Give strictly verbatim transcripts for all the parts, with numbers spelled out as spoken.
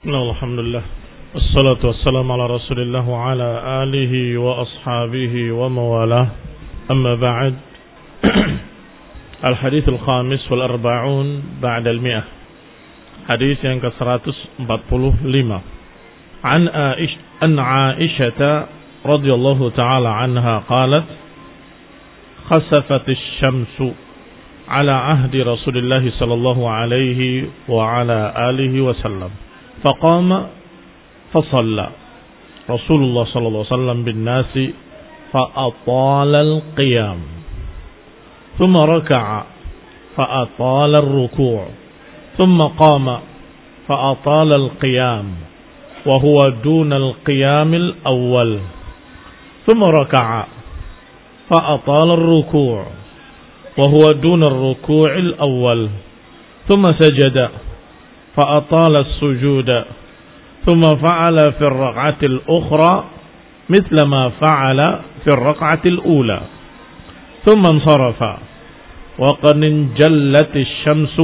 Alhamdulillah, wassalatu wassalamu ala rasulillah wa ala alihi wa ashabihi wa mawalah. Amma ba'd. Al-hadith al-khamis wal arba'un ba'da al-mi'ah. Hadis yang ke seratus empat puluh lima. An Aish an Aisyah radhiyallahu ta'ala anha qalat khasafat asy-syamsu ala ahdi Rasulillah sallallahu alaihi wa ala alihi wasallam. فقام فصلى رسول الله صلى الله عليه وسلم بالناس فأطال القيام ثم ركع فأطال الركوع ثم قام فأطال القيام وهو دون القيام الأول ثم ركع فأطال الركوع وهو دون الركوع الأول ثم سجد فأطال السجود ثم فعل في الركعة الأخرى مثل ما فعل في الركعة الأولى ثم انصرف وقد انجلت الشمس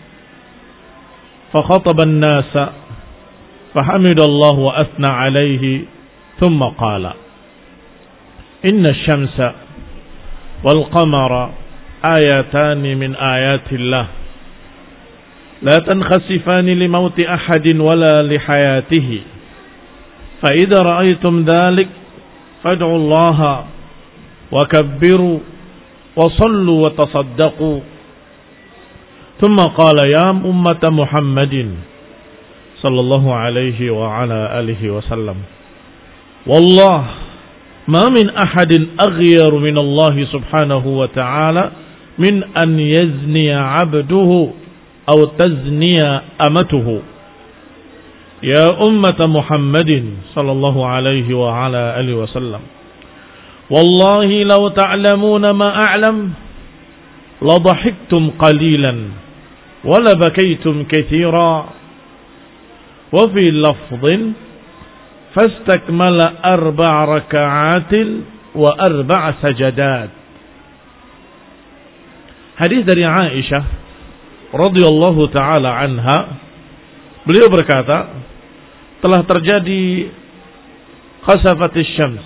فخطب الناس فحمد الله وأثنى عليه ثم قال إن الشمس والقمر آياتان من آيات الله لا تنخسفان لموت أحد ولا لحياته فإذا رأيتم ذلك فادعوا الله وكبروا وصلوا وتصدقوا ثم قال يا أمة محمد صلى الله عليه وعلى آله وسلم والله ما من أحد أغير من الله سبحانه وتعالى من أن يزني عبده أو تزني أمته يا أمة محمد صلى الله عليه وعلى آله وسلم والله لو تعلمون ما أعلم لضحكتم قليلا ولبكيتم كثيرا وفي لفظ فاستكمل أربع ركعات وأربع سجدات. Hadis dari Aisyah radhiyallahu ta'ala anha, beliau berkata, telah terjadi khasafatis syams.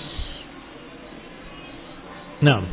Nah,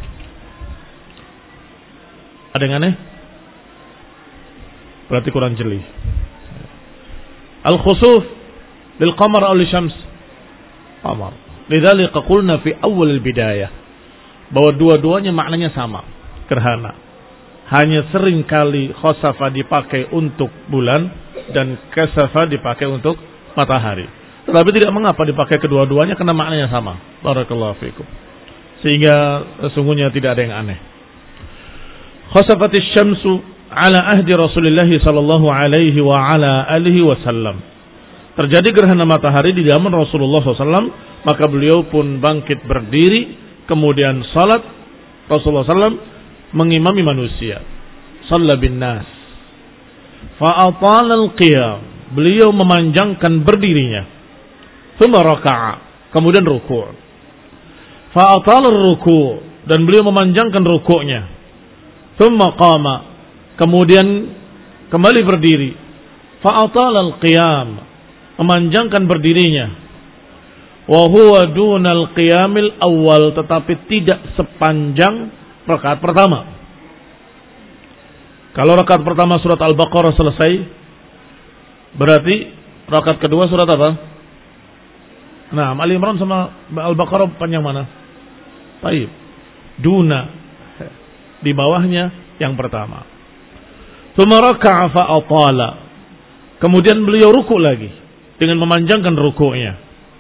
ada yang aneh? Berarti kurang jeli. Al-khusuf lil qamar aw li syams? Qamar. Lidzalika qulna fi awal al-bidayah bahwa dua-duanya maknanya sama, gerhana. Hanya sering kali khosafa dipakai untuk bulan dan kasafa dipakai untuk matahari. Tetapi tidak mengapa dipakai kedua-duanya karena maknanya sama. Barakallahu fikum. Sehingga sesungguhnya tidak ada yang aneh. Khosafatis syamsu ala ahdi Rasulullah sallallahu alaihi wa ala alihi wasallam. Terjadi gerhana matahari di zaman Rasulullah sallallahu alaihi wasallam, maka beliau pun bangkit berdiri, kemudian salat. Rasulullah sallallahu alaihi wasallam mengimami manusia, shalla bin nas, fa'atala al-qiyam, beliau memanjangkan berdirinya, thumma raka'a, kemudian ruku', fa'atala ar-ruku', dan beliau memanjangkan rukuknya, thumma qama, kemudian kembali berdiri, fa'atala al-qiyam, memanjangkan berdirinya, wa huwa dunal qiyamil awal, tetapi tidak sepanjang rakaat pertama. Kalau rakaat pertama surat Al-Baqarah selesai, berarti rakaat kedua surat apa? Nah, Ali Imran sama Al-Baqarah panjang mana? Baik. Duna. Di bawahnya yang pertama. Tsumma raka'a fa atala. Kemudian beliau ruku lagi dengan memanjangkan rukuknya.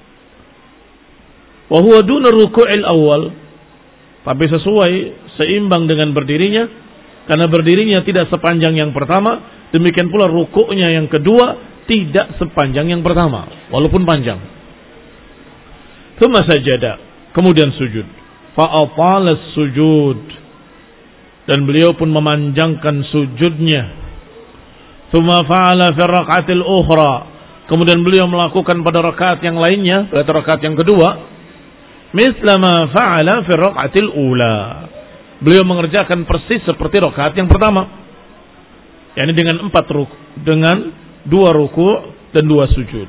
Wa huwa duna ruku'il awal. Tapi sesuai, seimbang dengan berdirinya, karena berdirinya tidak sepanjang yang pertama, demikian pula rukuknya yang kedua tidak sepanjang yang pertama, walaupun panjang. Tsumma sajada, kemudian sujud. Fa'atala sujud, dan beliau pun memanjangkan sujudnya. Tsumma fa'ala fi raka'atil ukhra, kemudian beliau melakukan pada rakaat yang lainnya, pada rakaat yang kedua, misla ma fa'ala fi raka'atil ula. Beliau mengerjakan persis seperti rakaat yang pertama. yakni dengan empat ruku, dengan dua ruku dan dua sujud.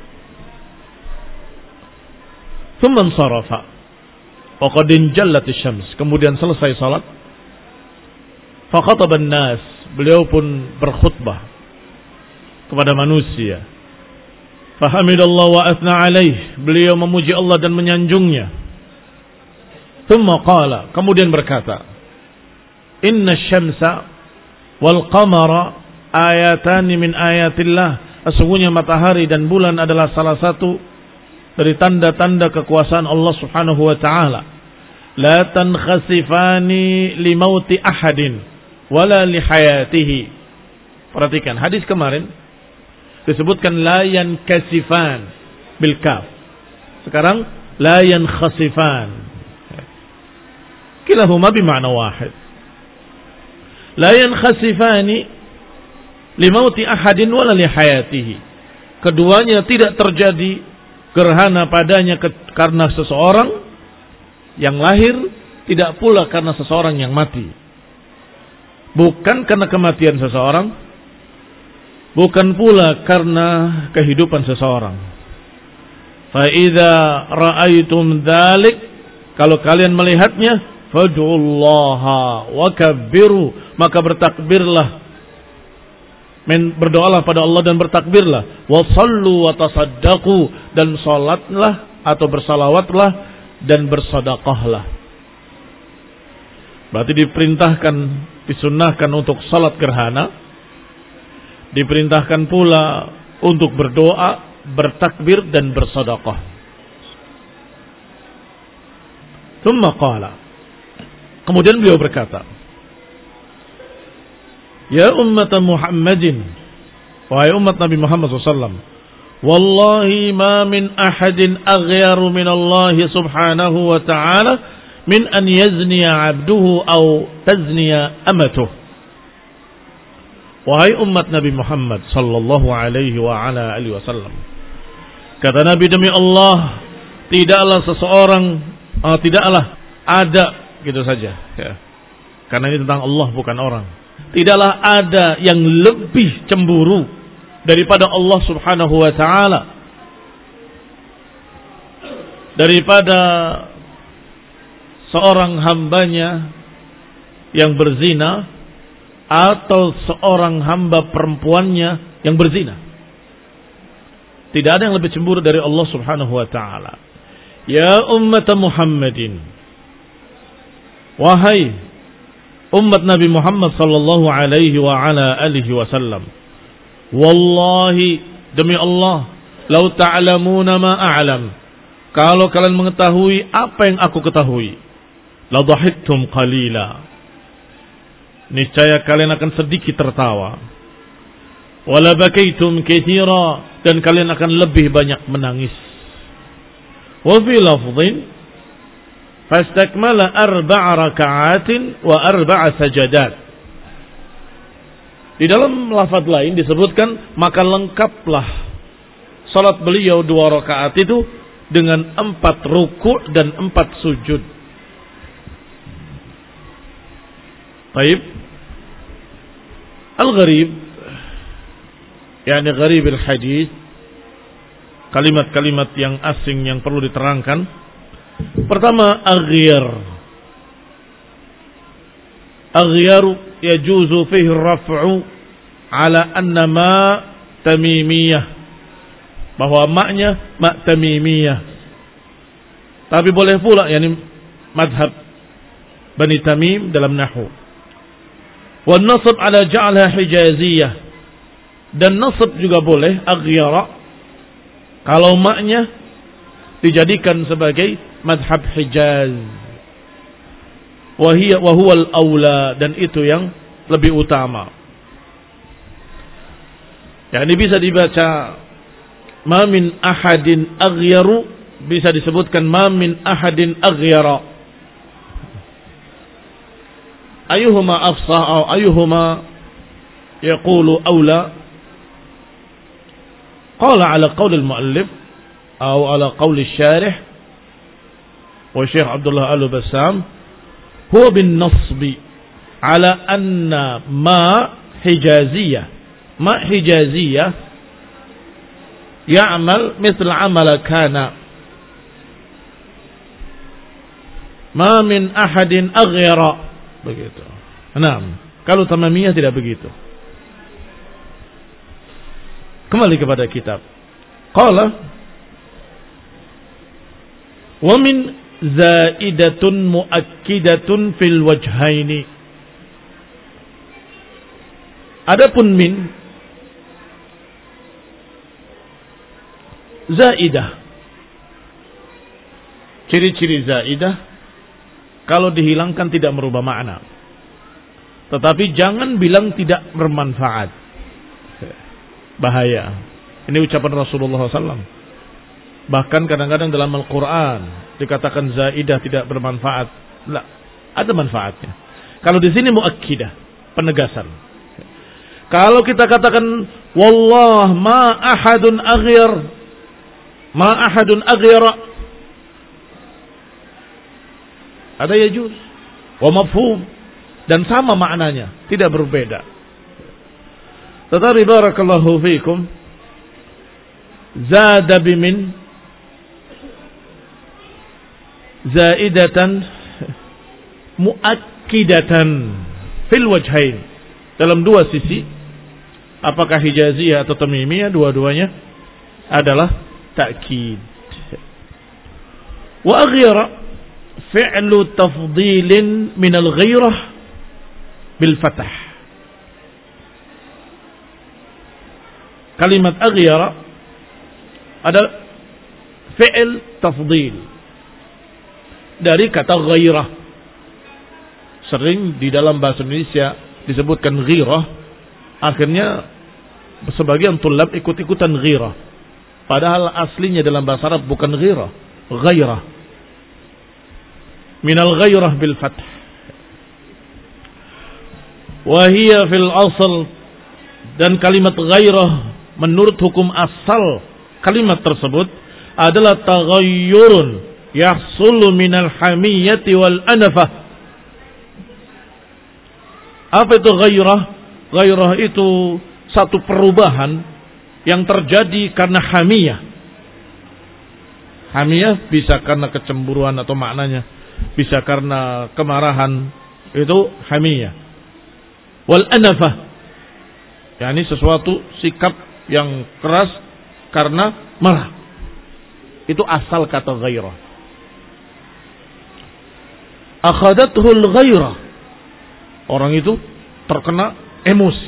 Thumma sarafa wa qad injallat asy-syams. Kemudian selesai salat, fa khataba an-nas, beliau pun berkhutbah kepada manusia. Fa hamidallahu wa athna alaih, beliau memuji Allah dan menyanjungnya. Thumma qala, kemudian berkata, inna asy-syamsa wal qamara ayatani min ayatillah. Sesungguhnya matahari dan bulan adalah salah satu dari tanda-tanda kekuasaan Allah Subhanahu wa taala. La tankhasifani li mauti ahadin wala li hayatihi. Perhatikan hadis kemarin disebutkan la yankasifan bil kaf. Sekarang la yankhasifan. Kilahuma bima'na wahid. La yankhasifani li mauti ahadin wala li hayatihi. Keduanya tidak terjadi gerhana padanya ke, karena seseorang yang lahir, tidak pula karena seseorang yang mati. Bukan karena kematian seseorang, bukan pula karena kehidupan seseorang. Fa idza ra'aitum dzalik, kalau kalian melihatnya, fad'ullaha wa kabbiru, maka bertakbirlah, Men, berdoalah pada Allah dan bertakbirlah. Wa sallu wa tasaddaqu, dan salatlah atau bersalawatlah dan bersedekahlah. Berarti diperintahkan, disunnahkan untuk salat gerhana, diperintahkan pula untuk berdoa, bertakbir dan bersedekah. Tsumma qala, kemudian beliau berkata, ya ummat Muhammadin, wahai umat Nabi Muhammad sallallahu alaihi wasallam, wallahi ma min ahadin aghyaru min Allah subhanahu wa ta'ala min an yazniya abduhu aw tazniya amatuh. Wahai umat Nabi Muhammad sallallahu alaihi wa ala alihi wasallam, kata Nabi, demi Allah, tidaklah seseorang, uh, tidaklah ada, gitu saja ya. Karena ini tentang Allah bukan orang. Tidaklah ada yang lebih cemburu daripada Allah Subhanahu wa ta'ala, daripada seorang hambanya yang berzina atau seorang hamba perempuannya yang berzina. Tidak ada yang lebih cemburu dari Allah Subhanahu wa ta'ala. Ya ummat Muhammadin, wahai umat Nabi Muhammad sallallahu alaihi wa ala alihi wasallam, wallahi, demi Allah, lau ta'lamuna ma a'lam, kalau kalian mengetahui apa yang aku ketahui, la dhahiktum qalila, niscaya kalian akan sedikit tertawa, wala bakaitum katsira, dan kalian akan lebih banyak menangis. Wa fi lafdhin fastakmala arba'a raka'atin wa arba'a sajadat. Di dalam lafaz lain disebutkan, maka lengkaplah salat beliau dua rakaat itu dengan empat ruku' dan empat sujud. Baik. Al-gharib, yakni gharib al-hadis, kalimat-kalimat yang asing yang perlu diterangkan. Pertama, aghyar. Aghyaru yajuzu fihi raf'u ala anna ma tamimiyah, bahwa maknya ma tamimiyah. Tapi boleh pula, yani madhab Bani Tamim dalam nahwu. Wa nasab ala ja'alha hijaziyah, dan nasab juga boleh aghyara kalau maknya dijadikan sebagai madhab Hijaz. Wahiyya wa huwal aula, dan itu yang lebih utama. Ya, ini bisa dibaca ma min ahadin aghyaru, bisa disebutkan ma min ahadin aghyara. Ayuhuma afsah atau ayuhuma yaqulu aula. Qala ala qaul al-muallif atau ala qaul al-syarih wa Syekh Abdullah Al-Bassam, huwa bin nasbi ala anna ma hijaziyah. Ma hijaziyah ya'mal mithla amala kana. Ma min ahadin aghyara. Begitu. Naam. Kalau tamamiyah tidak begitu. Kembali kepada kitab. Qala wa min zaidatun muakkidatun fil wajhaini. Adapun min zaidah. Ciri-ciri zaidah kalau dihilangkan tidak merubah makna. Tetapi jangan bilang tidak bermanfaat. Bahaya. Ini ucapan Rasulullah shallallahu alaihi wasallam. Bahkan kadang-kadang dalam Al-Quran dikatakan zaidah tidak bermanfaat. Tidak, ada manfaatnya. Kalau di sini muakkidah, penegasan. Kalau kita katakan wallah ma ahadun aghyar, ma ahadun aghyara, ada yajuz wa mafhum dan sama maknanya, tidak berbeda. Tetapi barakallahu fikum, zada bimin zaidatan muakkidatan fil wajhain, dalam dua sisi, apakah hijaziyah atau tamimiyah, dua-duanya adalah ta'kid. Wa aghyara fi'lu tafdilin min al-ghairah bil fathah. Kalimat aghyara ada fi'il tafdil dari kata ghairah. Sering di dalam bahasa Indonesia disebutkan ghirah, akhirnya sebagian tulab ikut-ikutan ghirah, padahal aslinya dalam bahasa Arab bukan ghirah, ghairah. Minal ghairah bil fath. Wa hiya fil asl, dan kalimat ghairah menurut hukum asal kalimat tersebut adalah taghayyurun yahsulu minal hamiyati wal anafah. Apa itu ghairah? Ghairah itu satu perubahan yang terjadi karena hamiyah. Hamiyah bisa karena kecemburuan atau maknanya bisa karena kemarahan, itu hamiyah. Wal anafah, yakni sesuatu sikap yang keras karena marah. Itu asal kata ghairah. Akhadathul ghairah, orang itu terkena emosi.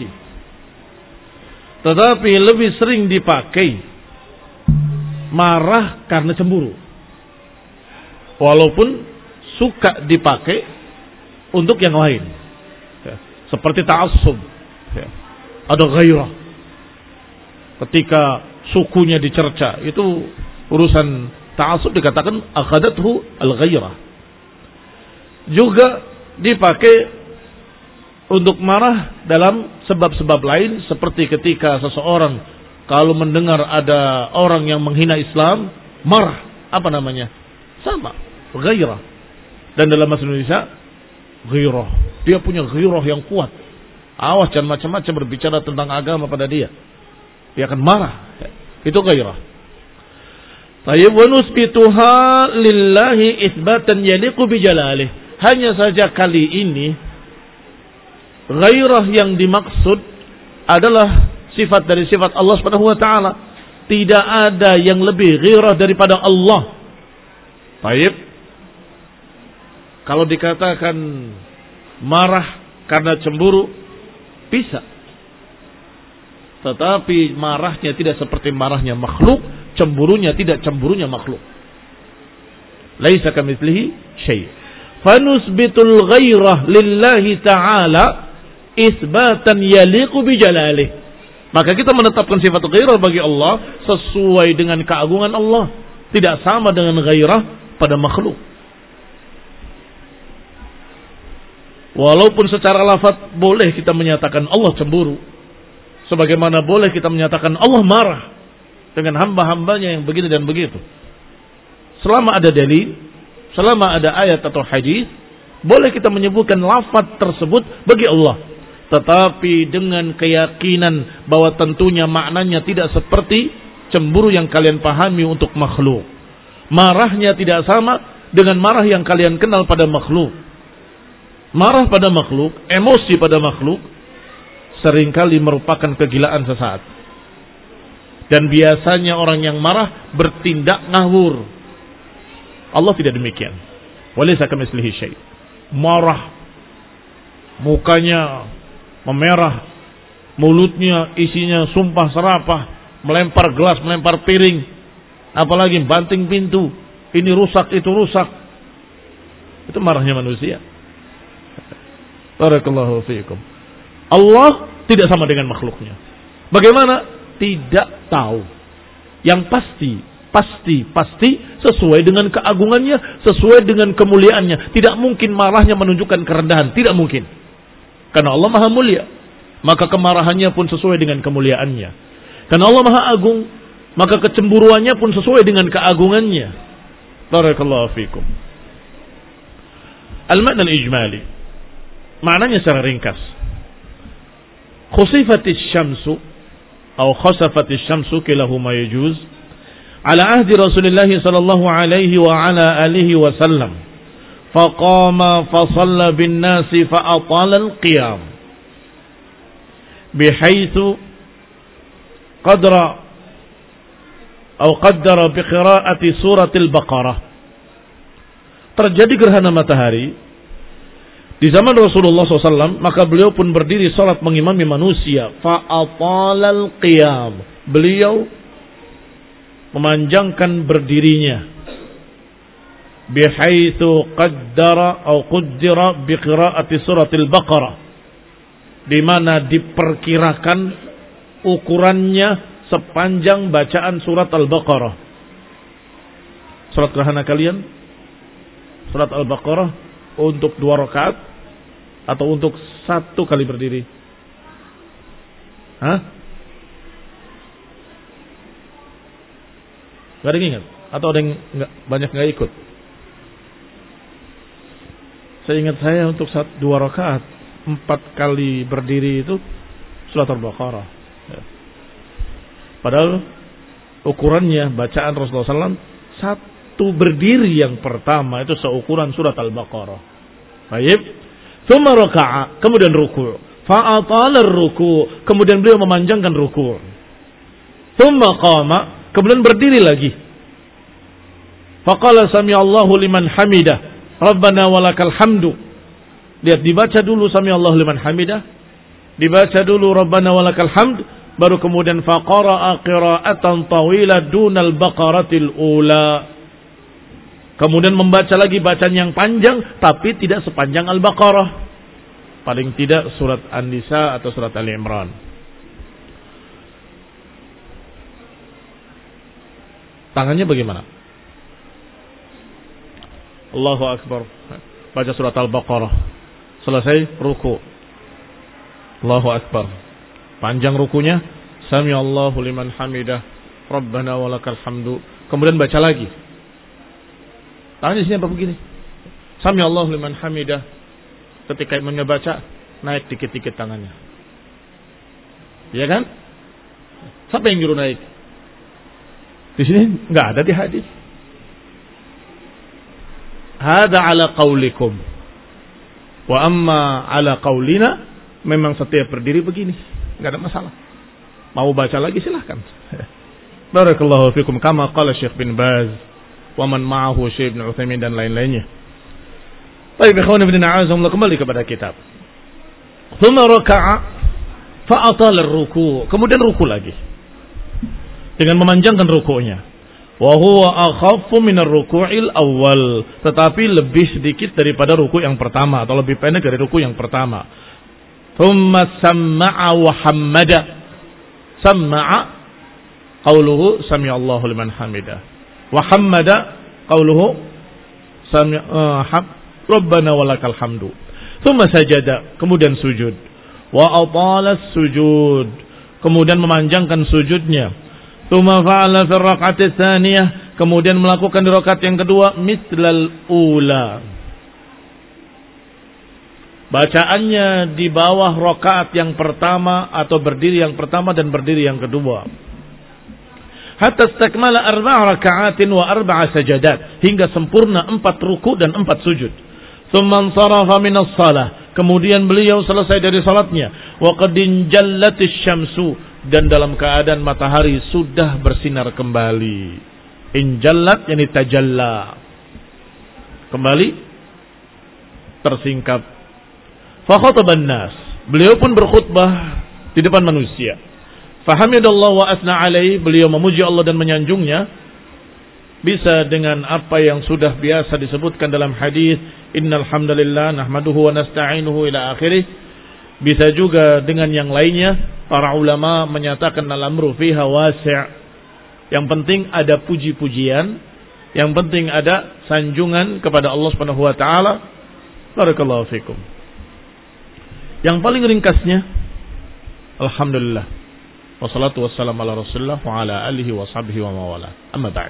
Tetapi lebih sering dipakai marah karena cemburu, walaupun suka dipakai untuk yang lain, ya, seperti ta'assub, ya. Ada ghairah ketika sukunya dicerca, itu urusan ta'assub, dikatakan akhadathu al-ghairah. Juga dipakai untuk marah dalam sebab-sebab lain, seperti ketika seseorang kalau mendengar ada orang yang menghina Islam, marah, apa namanya? Sama, ghairah. Dan dalam bahasa Indonesia, ghairah, dia punya ghairah yang kuat. Awas jangan macam-macam berbicara tentang agama pada dia, dia akan marah. Itu ghairah. Tayyib wa nusbituha lillahi itsbatan yaliqu bi jalalih. Hanya saja kali ini ghairah yang dimaksud adalah sifat dari sifat Allah Subhanahu wa taala. Tidak ada yang lebih ghairah daripada Allah. Baik. Kalau dikatakan marah karena cemburu, bisa. Tetapi marahnya tidak seperti marahnya makhluk, cemburunya tidak cemburunya makhluk. Laisa kamitslihi syai'. Fanusbitul ghairah lillahi ta'ala isbatan yaliqu bi jalalih. Maka kita menetapkan sifat ghairah bagi Allah sesuai dengan keagungan Allah, tidak sama dengan ghairah pada makhluk. Walaupun secara lafaz boleh kita menyatakan Allah cemburu, sebagaimana boleh kita menyatakan Allah marah dengan hamba-hambanya yang begini dan begitu. Selama ada dalil, selama ada ayat atau hadis, boleh kita menyebutkan lafaz tersebut bagi Allah. Tetapi dengan keyakinan bahwa tentunya maknanya tidak seperti cemburu yang kalian pahami untuk makhluk. Marahnya tidak sama dengan marah yang kalian kenal pada makhluk. Marah pada makhluk, emosi pada makhluk, seringkali merupakan kegilaan sesaat. Dan biasanya orang yang marah bertindak ngawur. Allah tidak demikian. Walaysa kamitslihi syai'. Marah, mukanya memerah, mulutnya isinya sumpah serapah, melempar gelas, melempar piring, apalagi banting pintu, ini rusak, itu rusak. Itu marahnya manusia. Barakallahu fiikum. Allah tidak sama dengan makhluknya. Bagaimana? Tidak tahu. Yang pasti, pasti, pasti sesuai dengan keagungannya, sesuai dengan kemuliaannya. Tidak mungkin marahnya menunjukkan kerendahan, tidak mungkin. Karena Allah Maha Mulia, maka kemarahannya pun sesuai dengan kemuliaannya. Karena Allah Maha Agung, maka kecemburuannya pun sesuai dengan keagungannya. Barakallahu fiikum. Al-ma'na al-ijmali, maknanya secara ringkas. Khusifatis syamsu atau khasafatis syamsu kilahuma yajuz ala ahdi Rasulullah sallallahu alaihi wa ala alihi wasallam. Faqama fasalla bin nasi fa atala al-qiyam bihaythu qadra atau qaddara bi qiraati suratil Baqarah. Terjadi gerhana matahari di zaman Rasulullah shallallahu alaihi wasallam, maka beliau pun berdiri salat mengimami manusia. Fa'atalal qiyam, beliau memanjangkan berdirinya. Bihaitsu qaddara atau qaddara bi qiraati suratil Baqarah, di mana diperkirakan ukurannya sepanjang bacaan surat Al-Baqarah. Surat gerhana kalian, surat Al-Baqarah, untuk dua rakaat atau untuk satu kali berdiri? Hah? Gak ada yang ingat? Atau ada yang gak, banyak gak ikut? Saya ingat saya untuk satu, dua rakaat empat kali berdiri itu surat Al-Baqarah. Ya. Padahal ukurannya bacaan Rasulullah shallallahu alaihi wasallam satu berdiri yang pertama itu seukuran surat Al-Baqarah. Baik. Tsumma raka'a, kemudian ruku'. Fa'atala ar-ruku', kemudian beliau memanjangkan ruku'. Tsumma qama, kemudian berdiri lagi. Faqala sami'allahu liman hamidah, Rabbana walakal hamdu. Lihat, dibaca dulu sami'allahu liman hamidah, dibaca dulu Rabbana walakal hamd, baru kemudian faqara'a qira'atan tawilah dunal baqaratil ula. Kemudian membaca lagi bacaan yang panjang, tapi tidak sepanjang Al-Baqarah. Paling tidak surat An-Nisa atau surat Ali Imran. Tangannya bagaimana? Allahu Akbar. Baca surat Al-Baqarah. Selesai ruku. Allahu Akbar. Panjang rukunya. Sami'allahu liman hamidah, Rabbana walakal hamdu. Kemudian baca lagi. Tangannya sini apa begini? Sami'allahu liman hamidah. Ketika imamnya baca, naik dikit-dikit tangannya. Iya kan? Siapa yang nyuruh naik? Di sini enggak ada di hadis. Hada ala qaulikum. Wa amma ala qaulina, memang setiap berdiri begini. Enggak ada masalah. Mau baca lagi silahkan. Barakallahu fikum kama qala Syekh bin Baz wa man ma'ahu Syekh bin Utsaimin dan lain-lainnya. Baik, ikhwan ibn a'azamullah, kembali kepada kitab. Tsumma raka'a fa atala ar-ruku', kemudian ruku lagi. Dengan memanjangkan ruku'nya. Wa huwa akhaffu min ar-ruku'il awwal, tetapi lebih sedikit daripada ruku' yang pertama atau lebih pendek dari ruku' yang pertama. Tsumma samma'a wa hammada. Samma'a qauluhu sami'allahu liman hamidah. Wa hammada qauluhu sami'a Rabbana walakal hamdu. Tsumma sajada, kemudian sujud. Wa atala sujud, kemudian memanjangkan sujudnya. Tsumma fa'ala fi raka'ati tsaniyah, kemudian melakukan di rakaat yang kedua mislal ula. Bacaannya di bawah rakaat yang pertama atau berdiri yang pertama dan berdiri yang kedua. hatta istakmala arba'a raka'atin wa arba'a sajadat, hingga sempurna empat ruku dan empat sujud. Tsumma ansarafa minas shalah, kemudian beliau selesai dari salatnya, wa qad injallatis syamsu, dan dalam keadaan matahari sudah bersinar kembali. Injallat yani tajalla, kembali tersingkap. Fa khataban nas, beliau pun berkhutbah di depan manusia. Fahamidallah wa asna alaih, beliau memuji Allah dan menyanjungnya, bisa dengan apa yang sudah biasa disebutkan dalam hadis innal hamdalillah nahmaduhu wa nasta'inuhu ila akhirih. Bisa juga dengan yang lainnya. Para ulama menyatakan al-amru fiha wasi', yang penting ada puji-pujian, yang penting ada sanjungan kepada Allah Subhanahu wa taala. Barakallahu fikum. Yang paling ringkasnya, alhamdulillah wassalatu wassalamu ala Rasulillah wa ala alihi wa sahbihi wa mawala. Amma ba'd.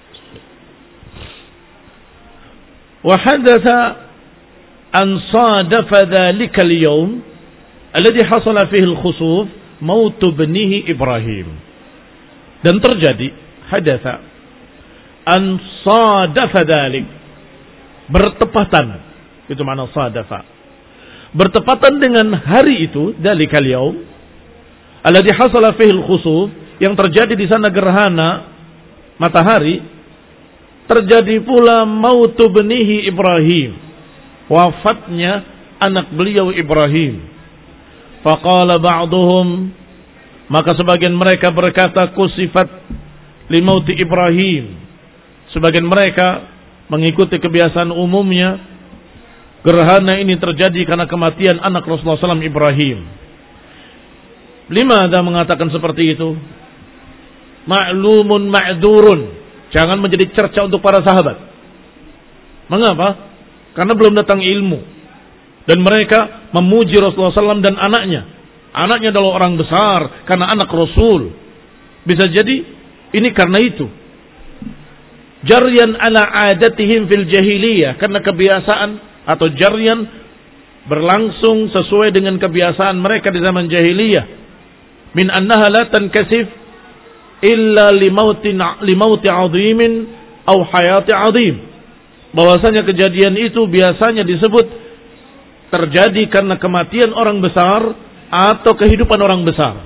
Wa hadatha an sadafa dhalika al-yawm alladhi hasala fihi al-khusuf maut ibnihi Ibrahim. Dan terjadi hadatha an sadafa dhalik, bertepatan, itu makna sadafa, bertepatan dengan hari itu, dzalikal yaum alladzi hasala fihi al-khusuf, yang terjadi di sana gerhana matahari, terjadi pula mautu benihi Ibrahim, wafatnya anak beliau Ibrahim. Faqala ba'duhum, maka sebagian mereka berkata kusifat li mauti Ibrahim. Sebagian mereka mengikuti kebiasaan umumnya, gerhana ini terjadi karena kematian anak Rasulullah shallallahu alaihi wasallam Ibrahim. Lima ada mengatakan seperti itu? Ma'lumun ma'durun, jangan menjadi cerca untuk para sahabat. Mengapa? Karena belum datang ilmu, dan mereka memuji Rasulullah shallallahu alaihi wasallam dan anaknya. Anaknya adalah orang besar karena anak Rasul. Bisa jadi ini karena itu. Jaryan ala adatihim fil jahiliyah, karena kebiasaan atau jaryan berlangsung sesuai dengan kebiasaan mereka di zaman jahiliyah. Min annaha la tankasif illa limautin limauti 'azimin aw hayati 'azim. Bahwasanya kejadian itu biasanya disebut terjadi karena kematian orang besar atau kehidupan orang besar.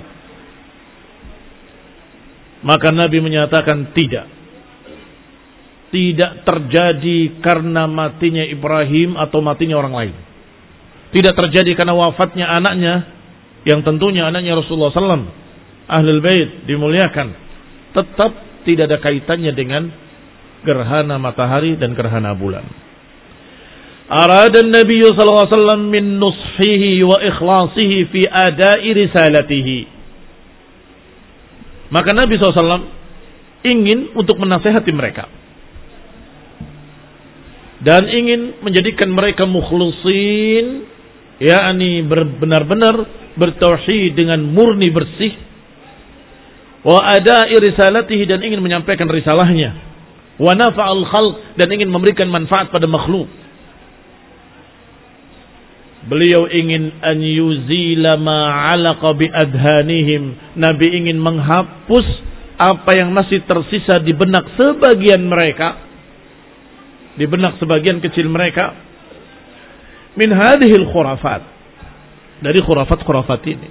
Maka Nabi menyatakan tidak. Tidak terjadi karena matinya Ibrahim atau matinya orang lain. Tidak terjadi karena wafatnya anaknya, yang tentunya anaknya Rasulullah shallallahu alaihi wasallam, Ahlul Bait dimuliakan. Tetap tidak ada kaitannya dengan gerhana matahari dan gerhana bulan. Arada Nabi sallallahu alaihi wasallam min nushihi wa ikhlasihi fi ada'i risalatihi. Maka Nabi sallallahu alaihi wasallam ingin untuk menasihati mereka dan ingin menjadikan mereka mukhlisin, yakni benar-benar bertauhid dengan murni bersih, wa ada'i risalatihi, dan ingin menyampaikan risalahnya, wa nafa'al khalq, dan ingin memberikan manfaat pada makhluk. Beliau ingin an yuzila ma 'alaqa bi adhanihim. Nabi ingin menghapus apa yang masih tersisa di benak sebagian mereka, di benak sebagian kecil mereka, min hadhil khurafat, dari khurafat-khurafat ini.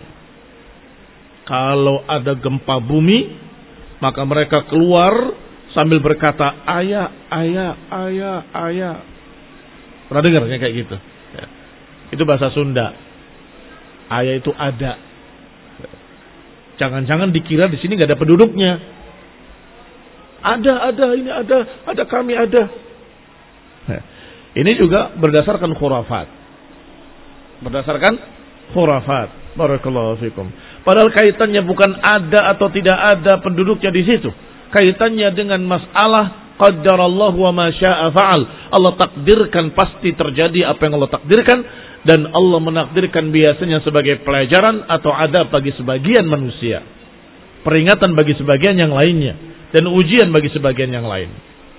Kalau ada gempa bumi, maka mereka keluar sambil berkata ayah, ayah, ayah, ayah. Pernah dengar kayak gitu? Ya. Itu bahasa Sunda. Ayah itu ada. Jangan-jangan dikira di sini nggak ada penduduknya. Ada, ada, ini ada, ada kami ada. Nah, ini juga berdasarkan khurafat. Berdasarkan khurafat. Barakallahu fikum. Padahal kaitannya bukan ada atau tidak ada penduduknya di situ. Kaitannya dengan masalah qaddarallahu wa ma syaa fa'al. Allah takdirkan pasti terjadi apa yang Allah takdirkan, dan Allah menakdirkan biasanya sebagai pelajaran atau adab bagi sebagian manusia, peringatan bagi sebagian yang lainnya, dan ujian bagi sebagian yang lain.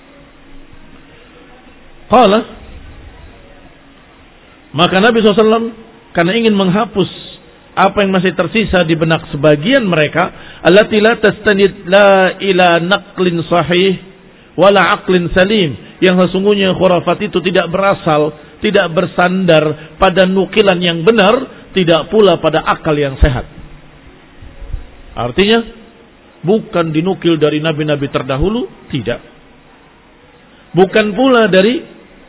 Qala, maka Nabi shallallahu alaihi wasallam karena ingin menghapus apa yang masih tersisa di benak sebagian mereka, allati la tastanid la ila naqlin sahih wala aqlin salim, yang sesungguhnya khurafat itu tidak berasal, tidak bersandar pada nukilan yang benar, tidak pula pada akal yang sehat. Artinya bukan dinukil dari nabi-nabi terdahulu, tidak. Bukan pula dari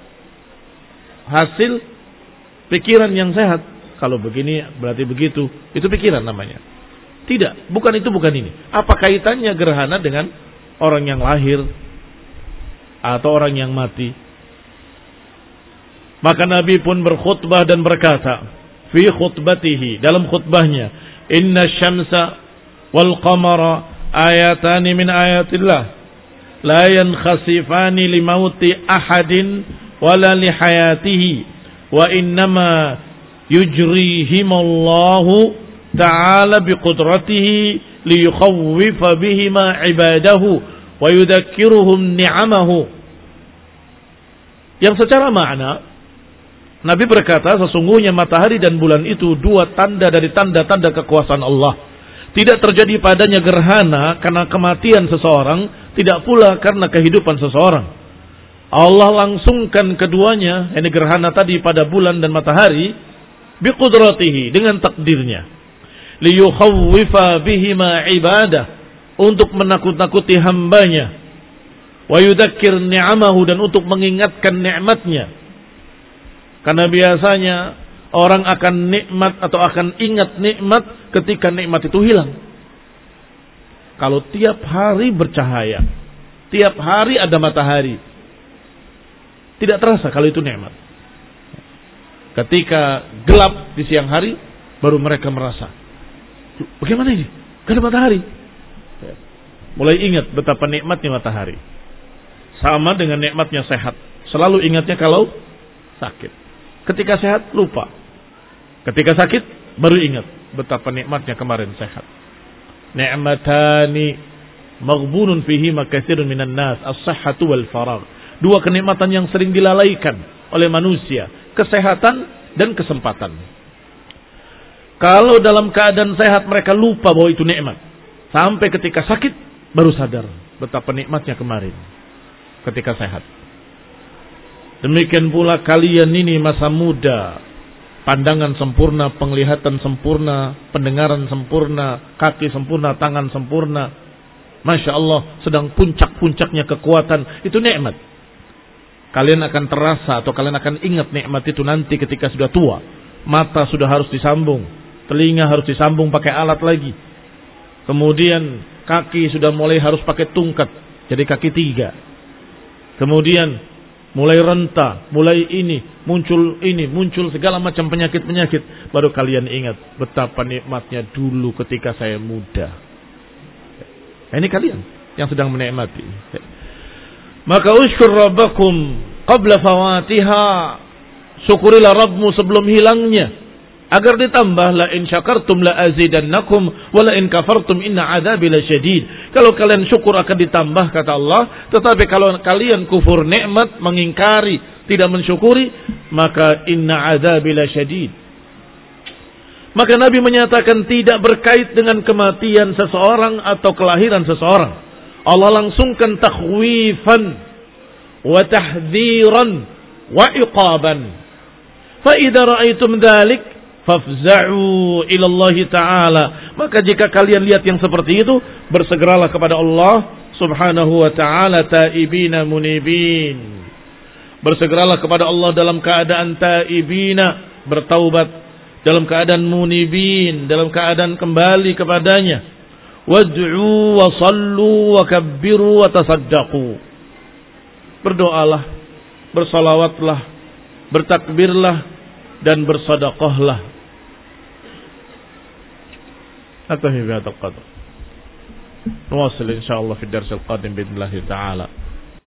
hasil pikiran yang sehat. Kalau begini berarti begitu, itu pikiran namanya. Tidak, bukan itu, bukan ini. Apa kaitannya gerhana dengan orang yang lahir atau orang yang mati? Maka Nabi pun berkhutbah dan berkata, fi khutbatihi, dalam khutbahnya, inna syamsa wal qamara ayatani min ayatillah, la yankhasifani limauti ahadin wala lihayatihi, wa innama yujrihimallahu ta'ala biqudratihi liyukhawwifa bihima ibadahu wa yudhakkiruhum ni'amahu. Yang secara makna Nabi berkata, sesungguhnya matahari dan bulan itu dua tanda dari tanda-tanda kekuasaan Allah. Tidak terjadi padanya gerhana karena kematian seseorang, tidak pula karena kehidupan seseorang. Allah langsungkan keduanya, ini gerhana tadi pada bulan dan matahari, biqudratihi, dengan takdirnya, liyukhawwifa bihima ibadah, untuk menakut-nakuti hambanya, wa yudzakkir ni'amahu, dan untuk mengingatkan nikmatnya. Karena biasanya orang akan nikmat atau akan ingat nikmat ketika nikmat itu hilang. Kalau tiap hari bercahaya, tiap hari ada matahari, tidak terasa kalau itu nikmat. Ketika gelap di siang hari, baru mereka merasa, bagaimana ini? Gak ada matahari. Mulai ingat betapa nikmatnya matahari. Sama dengan nikmatnya sehat. Selalu ingatnya kalau sakit. Ketika sehat, lupa. Ketika sakit, baru ingat betapa nikmatnya kemarin sehat. Ni'matani maghbunun fihima katsirun minan nas, as-sihhatu wal faragh. Dua kenikmatan yang sering dilalaikan oleh manusia, kesehatan dan kesempatan. Kalau dalam keadaan sehat mereka lupa bahwa itu nikmat. Sampai ketika sakit baru sadar betapa nikmatnya kemarin ketika sehat. Demikian pula kalian ini masa muda, pandangan sempurna, penglihatan sempurna, pendengaran sempurna, kaki sempurna, tangan sempurna. Masya Allah, sedang puncak-puncaknya kekuatan, itu nikmat. Kalian akan terasa atau kalian akan ingat nikmat itu nanti ketika sudah tua. Mata sudah harus disambung, telinga harus disambung pakai alat lagi. Kemudian kaki sudah mulai harus pakai tungkat, jadi kaki tiga. Kemudian mulai renta, mulai ini, muncul ini, muncul segala macam penyakit-penyakit. Baru kalian ingat betapa nikmatnya dulu ketika saya muda. Nah, ini kalian yang sedang menikmati. Maka usykur rabbakum qabla fawatiha, syukurilah Rabbmu sebelum hilangnya, agar ditambah, la in syakartum la azidannakum wa la in kafartum inna adzabi lasyadid. Kalau kalian syukur akan ditambah kata Allah, tetapi kalau kalian kufur nikmat, mengingkari, tidak mensyukuri, maka inna adzabi lasyadid. Maka Nabi menyatakan tidak berkait dengan kematian seseorang atau kelahiran seseorang. Allah langsungkan takhwifan wa tahdhiran wa iqaban. Fa idza ra'aitum dzalik fafza'u ila Allah Ta'ala. Maka jika kalian lihat yang seperti itu, bersegeralah kepada Allah Subhanahu wa ta'ala taibina munibin. Bersegeralah kepada Allah dalam keadaan taibina, bertaubat, dalam keadaan munibin, dalam keadaan kembali kepadanya. Wad'u wa sallu wa kabbiru wa tasaddaqu. Berdoalah, bersalawatlah, bertakbirlah, dan bersedekahlah. Atahi bi hadal qadar. Nuwasil insyaallah fi ad-dars al-qadim bi'idznillah ta'ala.